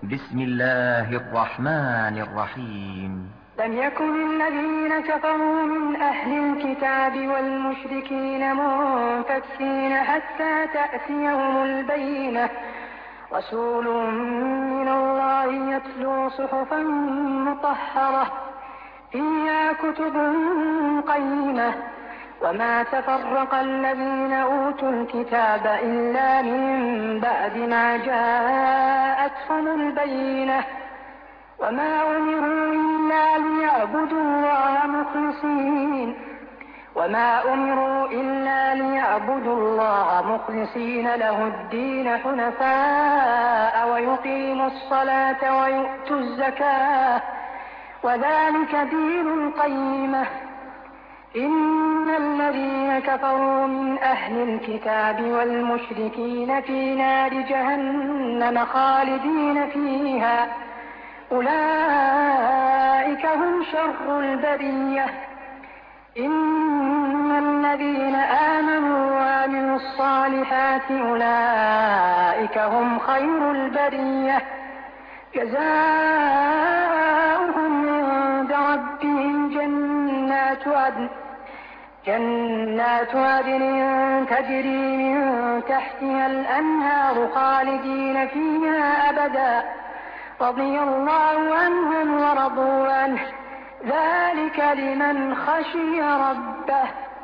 بسم الله الرحمن الرحيم. لم يكن الذين كفروا من أهل الكتاب والمشركين منفكين حتى تأتيهم البينة، رسول من الله يتلو صحفا مطهرة فيها كتب قيمة. وما تفرق الذين أوتوا الكتاب إلا من بعد ما جاءتهم البينة. وما أمروا إلا ليعبدوا الله مخلصين له الدين حنفاء ويقيموا الصلاة ويؤتوا الزكاة وذلك دين القيمة. إن الذين كفروا من أهل الكتاب والمشركين في نار جهنم خالدين فيها، أولئك هم شر البرية. إن الذين آمنوا وعملوا الصالحات أولئك هم خير البرية، جزاؤهم عند ربهم جنات عدن تجري من تحتها الأنهار خالدين فيها أبدا، رضي الله عنهم ورضوا عنه، ذلك لمن خشي ربه.